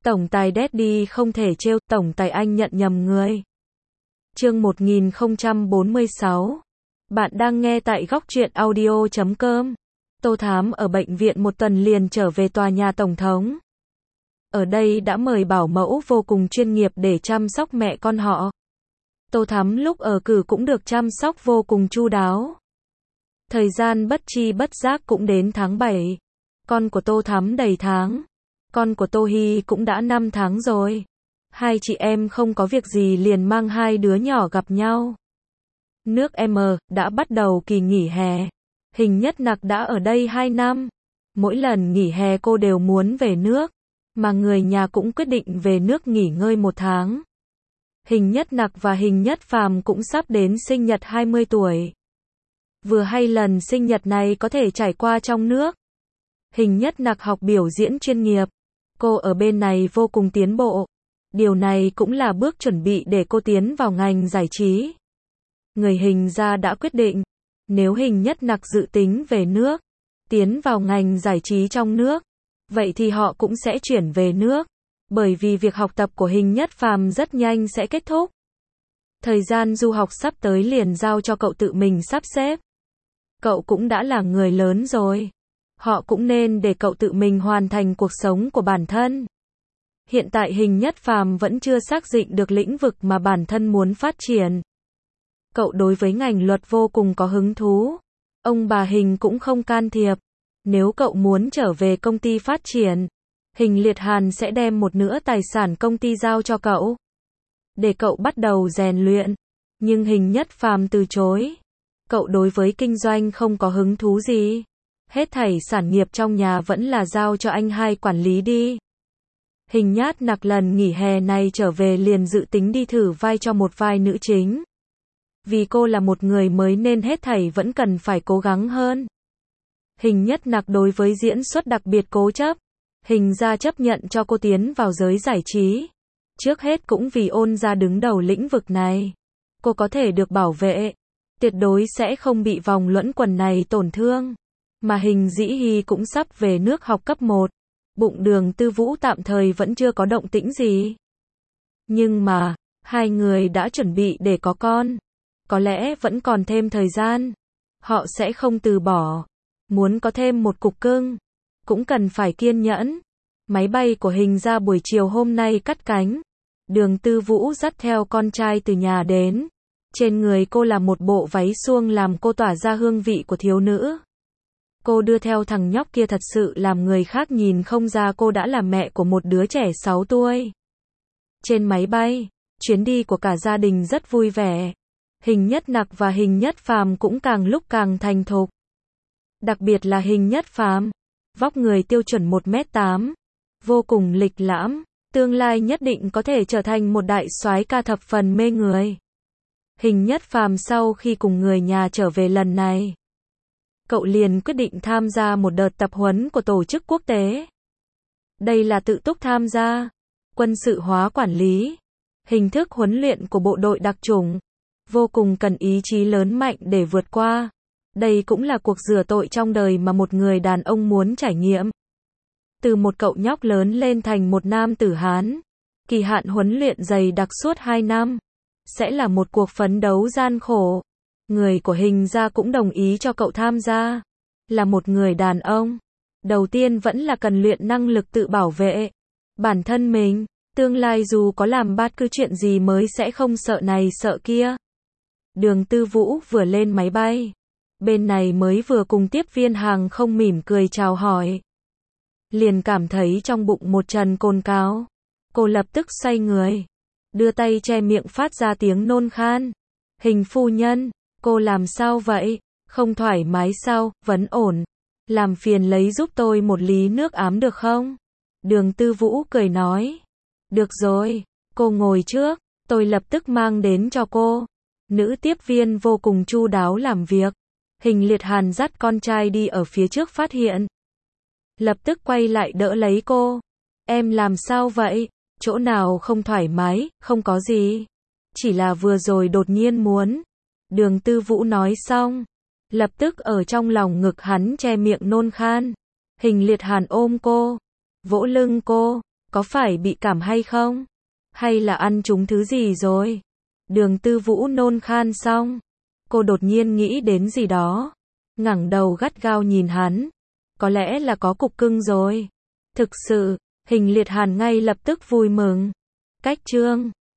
Tổng tài Daddy không thể trêu, tổng tài anh nhận nhầm người. Chương 1046. Bạn đang nghe tại góc truyện audio.com. Tô Thám ở bệnh viện một tuần liền trở về tòa nhà tổng thống. Ở đây đã mời bảo mẫu vô cùng chuyên nghiệp để chăm sóc mẹ con họ. Tô Thám lúc ở cử cũng được chăm sóc vô cùng chu đáo. Thời gian bất chi bất giác cũng đến tháng 7. Con của Tô Thám đầy tháng. Con của Tô Hy cũng đã 5 tháng rồi. Hai chị em không có việc gì liền mang hai đứa nhỏ gặp nhau. Nước M đã bắt đầu kỳ nghỉ hè. Hình Nhất Nặc đã ở đây 2 năm. Mỗi lần nghỉ hè cô đều muốn về nước, mà người nhà cũng quyết định về nước nghỉ ngơi 1 tháng. Hình Nhất Nặc và Hình Nhất Phàm cũng sắp đến sinh nhật 20 tuổi. Vừa hay lần sinh nhật này có thể trải qua trong nước. Hình Nhất Nặc học biểu diễn chuyên nghiệp. Cô ở bên này vô cùng tiến bộ. Điều này cũng là bước chuẩn bị để cô tiến vào ngành giải trí. Người Hình gia đã quyết định, nếu Hình Nhất Nặc dự tính về nước, tiến vào ngành giải trí trong nước, vậy thì họ cũng sẽ chuyển về nước, bởi vì việc học tập của Hình Nhất Phàm rất nhanh sẽ kết thúc. Thời gian du học sắp tới liền giao cho cậu tự mình sắp xếp. Cậu cũng đã là người lớn rồi. Họ cũng nên để cậu tự mình hoàn thành cuộc sống của bản thân. Hiện tại Hình Nhất Phàm vẫn chưa xác định được lĩnh vực mà bản thân muốn phát triển. Cậu đối với ngành luật vô cùng có hứng thú. Ông bà Hình cũng không can thiệp. Nếu cậu muốn trở về công ty phát triển, Hình Liệt Hàn sẽ đem một nửa tài sản công ty giao cho cậu, để cậu bắt đầu rèn luyện. Nhưng Hình Nhất Phàm từ chối. Cậu đối với kinh doanh không có hứng thú gì. Hết thảy sản nghiệp trong nhà vẫn là giao cho anh hai quản lý đi. Hình Nhất Nặc lần nghỉ hè này trở về liền dự tính đi thử vai cho một vai nữ chính. Vì cô là một người mới nên hết thảy vẫn cần phải cố gắng hơn. Hình Nhất Nặc đối với diễn xuất đặc biệt cố chấp. Hình gia chấp nhận cho cô tiến vào giới giải trí. Trước hết cũng vì Ôn gia đứng đầu lĩnh vực này. Cô có thể được bảo vệ. Tuyệt đối sẽ không bị vòng luẩn quẩn này tổn thương. Mà Hình Dĩ Hy cũng sắp về nước học cấp 1. Bụng Đường Tư Vũ tạm thời vẫn chưa có động tĩnh gì. Nhưng mà, hai người đã chuẩn bị để có con. Có lẽ vẫn còn thêm thời gian. Họ sẽ không từ bỏ. Muốn có thêm một cục cưng, cũng cần phải kiên nhẫn. Máy bay của Hình gia buổi chiều hôm nay cất cánh. Đường Tư Vũ dắt theo con trai từ nhà đến. Trên người cô là một bộ váy suông làm cô tỏa ra hương vị của thiếu nữ. Cô đưa theo thằng nhóc kia thật sự làm người khác nhìn không ra cô đã là mẹ của một đứa trẻ 6 tuổi. Trên máy bay, chuyến đi của cả gia đình rất vui vẻ. Hình Nhất Nặc và Hình Nhất Phàm cũng càng lúc càng thành thục. Đặc biệt là Hình Nhất Phàm, vóc người tiêu chuẩn 1m8, vô cùng lịch lãm, tương lai nhất định có thể trở thành một đại soái ca thập phần mê người. Hình Nhất Phàm sau khi cùng người nhà trở về lần này, cậu liền quyết định tham gia một đợt tập huấn của tổ chức quốc tế. Đây là tự túc tham gia, quân sự hóa quản lý, hình thức huấn luyện của bộ đội đặc chủng, vô cùng cần ý chí lớn mạnh để vượt qua. Đây cũng là cuộc rửa tội trong đời mà một người đàn ông muốn trải nghiệm. Từ một cậu nhóc lớn lên thành một nam tử Hán, kỳ hạn huấn luyện dày đặc suốt 2 năm, sẽ là một cuộc phấn đấu gian khổ. Người của Hình gia cũng đồng ý cho cậu tham gia. Là một người đàn ông, đầu tiên vẫn là cần luyện năng lực tự bảo vệ bản thân mình, tương lai dù có làm bất cứ chuyện gì mới sẽ không sợ này sợ kia. Đường Tư Vũ vừa lên máy bay, bên này mới vừa cùng tiếp viên hàng không mỉm cười chào hỏi, liền cảm thấy trong bụng một trận cồn cào. Cô lập tức xoay người, đưa tay che miệng phát ra tiếng nôn khan. Hình phu nhân, cô làm sao vậy? Không thoải mái sao? Vẫn ổn. Làm phiền lấy giúp tôi một ly nước ám được không? Đường Tư Vũ cười nói. Được rồi, cô ngồi trước, tôi lập tức mang đến cho cô. Nữ tiếp viên vô cùng chu đáo làm việc. Hình Liệt Hàn dắt con trai đi ở phía trước phát hiện. Lập tức quay lại đỡ lấy cô. Em làm sao vậy? Chỗ nào không thoải mái? Không có gì. Chỉ là vừa rồi đột nhiên muốn. Đường Tư Vũ nói xong, lập tức ở trong lòng ngực hắn che miệng nôn khan. Hình Liệt Hàn ôm cô, vỗ lưng cô, có phải bị cảm hay không? Hay là ăn trúng thứ gì rồi? Đường Tư Vũ nôn khan xong, cô đột nhiên nghĩ đến gì đó, ngẩng đầu gắt gao nhìn hắn. Có lẽ là có cục cưng rồi. Thực sự, Hình Liệt Hàn ngay lập tức vui mừng. Cách chương